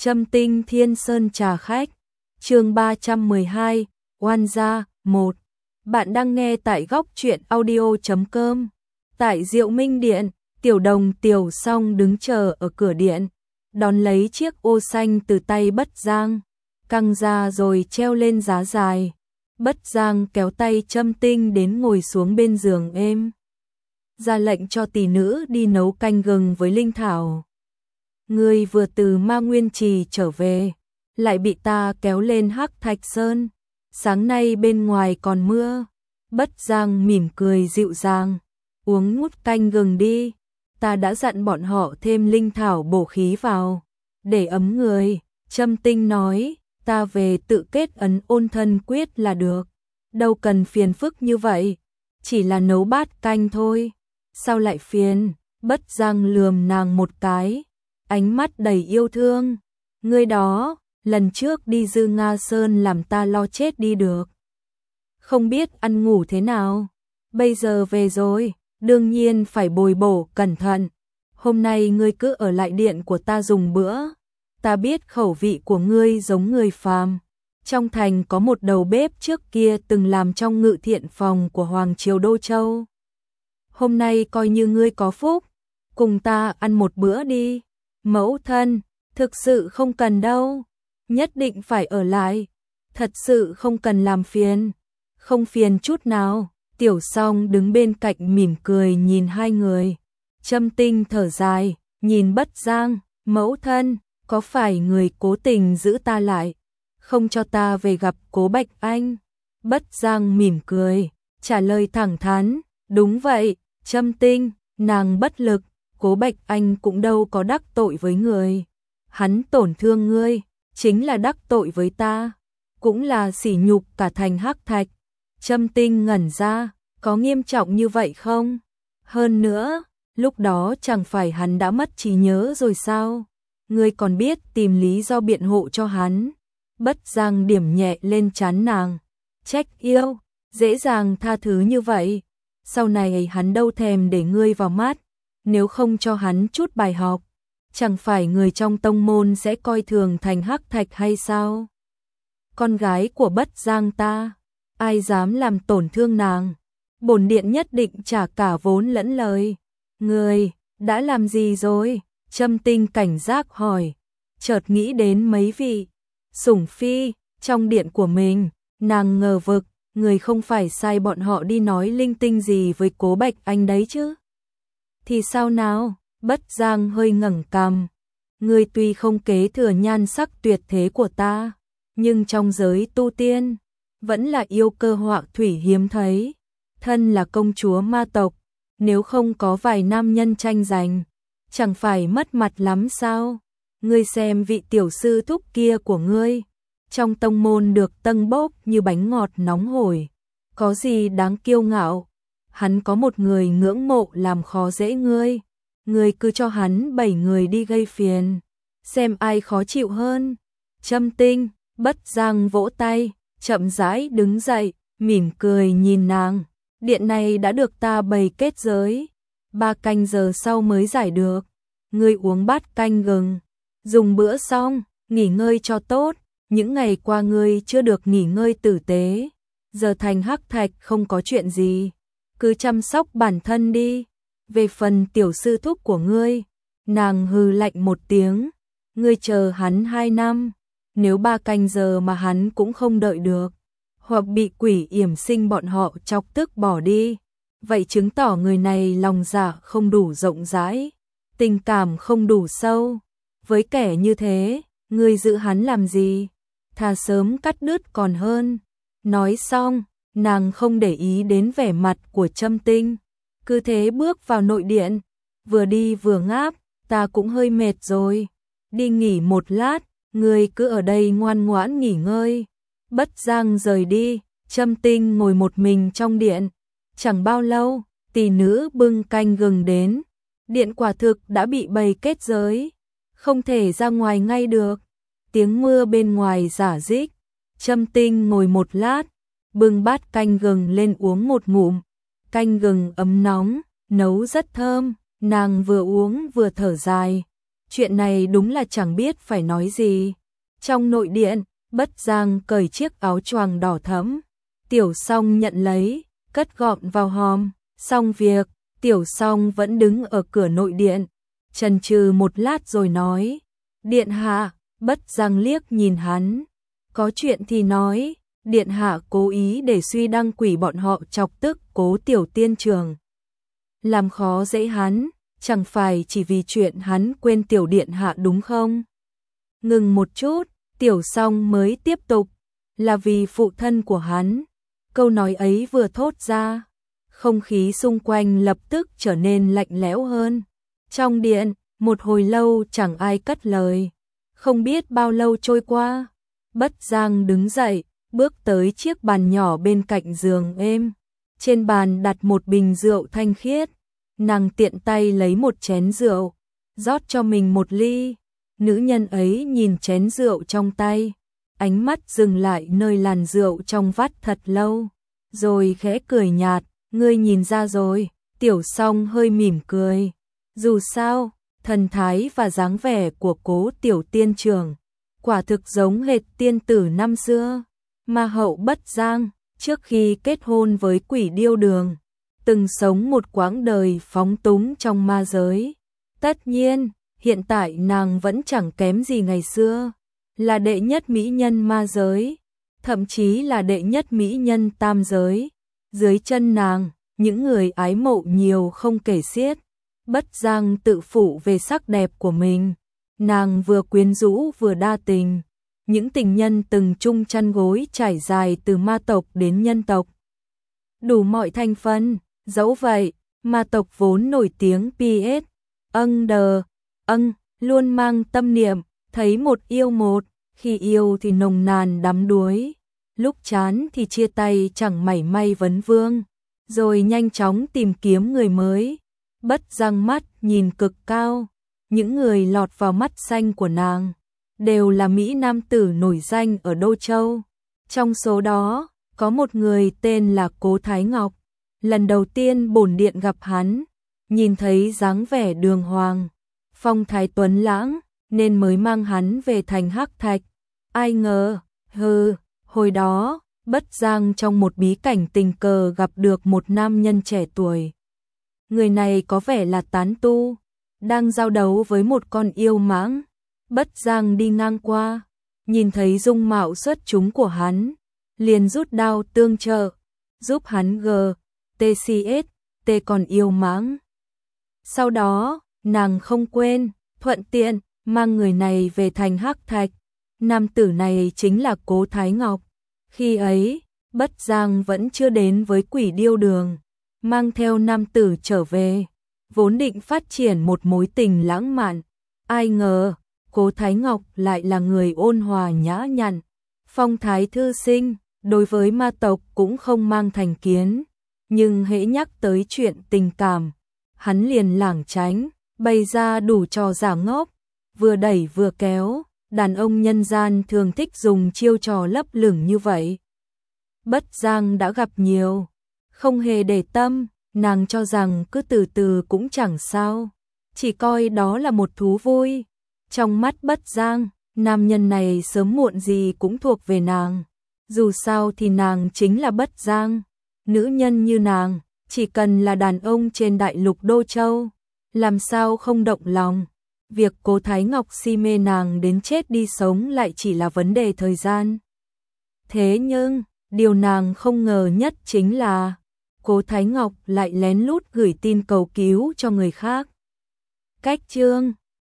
Trâm Tinh Thiên Sơn trà khách. Chương 312, Oan gia 1. Bạn đang nghe tại góc truyện audio.com. Tại Diệu Minh Điện, Tiểu Đồng Tiểu Song đứng chờ ở cửa điện, đón lấy chiếc ô xanh từ tay Bất Giang, căng ra rồi treo lên giá dài. Bất Giang kéo tay Trâm Tinh đến ngồi xuống bên giường êm, ra lệnh cho tỷ nữ đi nấu canh gừng với linh thảo. Ngươi vừa từ Ma Nguyên Trì trở về, lại bị ta kéo lên Hắc Thạch Sơn. Sáng nay bên ngoài còn mưa. Bất Giang mỉm cười dịu dàng. Uống ngút canh gừng đi. Ta đã dặn bọn họ thêm linh thảo bổ khí vào, để ấm người. Trâm Tinh nói, ta về tự kết ấn ôn thân quyết là được. Đâu cần phiền phức như vậy. Chỉ là nấu bát canh thôi. Sao lại phiền? Bất Giang lườm nàng một cái, ánh mắt đầy yêu thương. Ngươi đó, lần trước đi Dư Nga Sơn làm ta lo chết đi được. Không biết ăn ngủ thế nào. Bây giờ về rồi, đương nhiên phải bồi bổ cẩn thận. Hôm nay ngươi cứ ở lại điện của ta dùng bữa. Ta biết khẩu vị của ngươi giống người phàm. Trong thành có một đầu bếp trước kia từng làm trong ngự thiện phòng của Hoàng Triều Đô Châu. Hôm nay coi như ngươi có phúc, cùng ta ăn một bữa đi. Mẫu thân, thực sự không cần đâu. Nhất định phải ở lại. Thật sự không cần làm phiền. Không phiền chút nào. Tiểu Song đứng bên cạnh mỉm cười nhìn hai người. Trâm Tinh thở dài, nhìn Bất Giang. Mẫu thân, có phải người cố tình giữ ta lại, không cho ta về gặp Cố Bạch Anh? Bất Giang mỉm cười, trả lời thẳng thắn. Đúng vậy, Trâm Tinh, nàng bất lực. Cố Bạch Anh cũng đâu có đắc tội với người. Hắn tổn thương ngươi, chính là đắc tội với ta, cũng là sỉ nhục cả thành Hắc Thạch. Trâm Tinh ngẩn ra, có nghiêm trọng như vậy không? Hơn nữa, lúc đó chẳng phải hắn đã mất trí nhớ rồi sao? Ngươi còn biết tìm lý do biện hộ cho hắn. Bất Giang điểm nhẹ lên trán nàng. Trách yêu, dễ dàng tha thứ như vậy. Sau này hắn đâu thèm để ngươi vào mắt. Nếu không cho hắn chút bài học, chẳng phải người trong tông môn sẽ coi thường thành Hắc Thạch hay sao? Con gái của Bất Giang ta, ai dám làm tổn thương nàng? Bổn điện nhất định trả cả vốn lẫn lời. Ngươi đã làm gì rồi? Trâm Tinh cảnh giác hỏi, chợt nghĩ đến mấy vị sủng phi trong điện của mình, nàng ngờ vực, người không phải sai bọn họ đi nói linh tinh gì với Cố Bạch Anh đấy chứ? Thì sao nào? Bất Giang hơi ngẩng cằm. Ngươi tuy không kế thừa nhan sắc tuyệt thế của ta, nhưng trong giới tu tiên vẫn là yêu cơ họa thủy hiếm thấy. Thân là công chúa ma tộc, nếu không có vài nam nhân tranh giành, chẳng phải mất mặt lắm sao? Ngươi xem vị tiểu sư thúc kia của ngươi, trong tông môn được tâng bốc như bánh ngọt nóng hổi, có gì đáng kiêu ngạo? Hắn có một người ngưỡng mộ làm khó dễ ngươi, ngươi cứ cho hắn 7 người đi gây phiền, xem ai khó chịu hơn. Trâm Tinh, Bất Giang vỗ tay, chậm rãi đứng dậy, mỉm cười nhìn nàng. Điện này đã được ta bày kết giới, 3 canh giờ sau mới giải được. Ngươi uống bát canh gừng, dùng bữa xong, nghỉ ngơi cho tốt. Những ngày qua ngươi chưa được nghỉ ngơi tử tế, giờ thành Hắc Thạch không có chuyện gì, cứ chăm sóc bản thân đi. Về phần tiểu sư thúc của ngươi, nàng hừ lạnh một tiếng, ngươi chờ hắn 2 năm, nếu 3 canh giờ mà hắn cũng không đợi được, hoặc bị quỷ yểm sinh bọn họ chọc tức bỏ đi, vậy chứng tỏ người này lòng dạ không đủ rộng rãi, tình cảm không đủ sâu. Với kẻ như thế, ngươi giữ hắn làm gì? Thà sớm cắt đứt còn hơn. Nói xong, nàng không để ý đến vẻ mặt của Trâm Tinh, cứ thế bước vào nội điện, vừa đi vừa ngáp. Ta cũng hơi mệt rồi, đi nghỉ một lát, ngươi cứ ở đây ngoan ngoãn nghỉ ngơi. Bất Giang rời đi, Trâm Tinh ngồi một mình trong điện. Chẳng bao lâu, tỷ nữ bưng canh gừng đến. Điện quả thực đã bị bày kết giới, không thể ra ngoài ngay được. Tiếng mưa bên ngoài rả rích. Trâm Tinh ngồi một lát, bưng bát canh gừng lên uống một ngụm. Canh gừng ấm nóng, nấu rất thơm, nàng vừa uống vừa thở dài. chuyện này đúng là chẳng biết phải nói gì. Trong nội điện, Bất Giang cởi chiếc áo choàng đỏ thẫm, Tiểu Song nhận lấy, cất gọn vào hòm. Xong việc, Tiểu Song vẫn đứng ở cửa nội điện, chần chừ một lát rồi nói, điện hạ. Bất Giang liếc nhìn hắn, có chuyện thì nói, điện hạ cố ý để suy đăng quỷ bọn họ chọc tức Cố tiểu tiên trường, làm khó dễ hắn, chẳng phải chỉ vì chuyện hắn quên tiểu điện hạ đúng không? Ngừng một chút, Tiểu Song mới tiếp tục, là vì phụ thân của hắn. Câu nói ấy vừa thốt ra, không khí xung quanh lập tức trở nên lạnh lẽo hơn. Trong điện, một hồi lâu chẳng ai cất lời. Không biết bao lâu trôi qua, Bất Giang đứng dậy, bước tới chiếc bàn nhỏ bên cạnh giường êm. Trên bàn đặt một bình rượu thanh khiết. Nàng tiện tay lấy một chén rượu, rót cho mình một ly. Nữ nhân ấy nhìn chén rượu trong tay, ánh mắt dừng lại nơi làn rượu trong vắt thật lâu, rồi khẽ cười nhạt, ngươi nhìn ra rồi. Tiểu Song hơi mỉm cười. Dù sao, thần thái và dáng vẻ của Cố tiểu tiên trưởng quả thực giống hệt tiên tử năm xưa. Ma hậu Bất Giang, trước khi kết hôn với Quỷ Điêu Đường, từng sống một quãng đời phóng túng trong ma giới. Tất nhiên, hiện tại nàng vẫn chẳng kém gì ngày xưa, là đệ nhất mỹ nhân ma giới, thậm chí là đệ nhất mỹ nhân tam giới. Dưới chân nàng, những người ái mộ nhiều không kể xiết. Bất Giang tự phụ về sắc đẹp của mình, nàng vừa quyến rũ vừa đa tình. Những tình nhân từng chung chăn gối trải dài từ ma tộc đến nhân tộc, đủ mọi thành phần. Dẫu vậy, ma tộc vốn nổi tiếng PS, luôn mang tâm niệm, thấy một yêu một, khi yêu thì nồng nàn đắm đuối, lúc chán thì chia tay chẳng mảy may vấn vương, rồi nhanh chóng tìm kiếm người mới. Bất Giang mắt nhìn cực cao, những người lọt vào mắt xanh của nàng đều là mỹ nam tử nổi danh ở Đô Châu. Trong số đó, có một người tên là Cố Thái Ngọc. Lần đầu tiên bổn điện gặp hắn, nhìn thấy dáng vẻ đường hoàng, phong thái tuấn lãng, nên mới mang hắn về thành Hắc Thạch. Ai ngờ, hồi đó, Bất Giang trong một bí cảnh tình cờ gặp được một nam nhân trẻ tuổi. Người này có vẻ là tán tu, đang giao đấu với một con yêu mãng. Bất Giang đi ngang qua, nhìn thấy dung mạo xuất chúng của hắn, liền rút đao tương trợ, giúp hắn TCS còn yêu mãng. Sau đó, nàng không quên, thuận tiện, mang người này về thành Hắc Thạch. Nam tử này chính là Cố Thái Ngọc. Khi ấy, Bất Giang vẫn chưa đến với Quỷ Điêu Đường, mang theo nam tử trở về, vốn định phát triển một mối tình lãng mạn. Ai ngờ, Cố Thái Ngọc lại là người ôn hòa nhã nhặn, phong thái thư sinh, đối với ma tộc cũng không mang thành kiến. Nhưng hễ nhắc tới chuyện tình cảm, hắn liền lảng tránh, bày ra đủ trò giả ngốc, vừa đẩy vừa kéo. Đàn ông nhân gian thường thích dùng chiêu trò lấp lửng như vậy. Bất Giang đã gặp nhiều, không hề để tâm, nàng cho rằng cứ từ từ cũng chẳng sao, chỉ coi đó là một thú vui. Trong mắt Bất Giang, nam nhân này sớm muộn gì cũng thuộc về nàng. Dù sao thì nàng chính là Bất Giang. Nữ nhân như nàng, chỉ cần là đàn ông trên đại lục Đô Châu, làm sao không động lòng. Việc Cố Thái Ngọc si mê nàng đến chết đi sống lại chỉ là vấn đề thời gian. Thế nhưng, điều nàng không ngờ nhất chính là Cố Thái Ngọc lại lén lút gửi tin cầu cứu cho người khác. Cách chương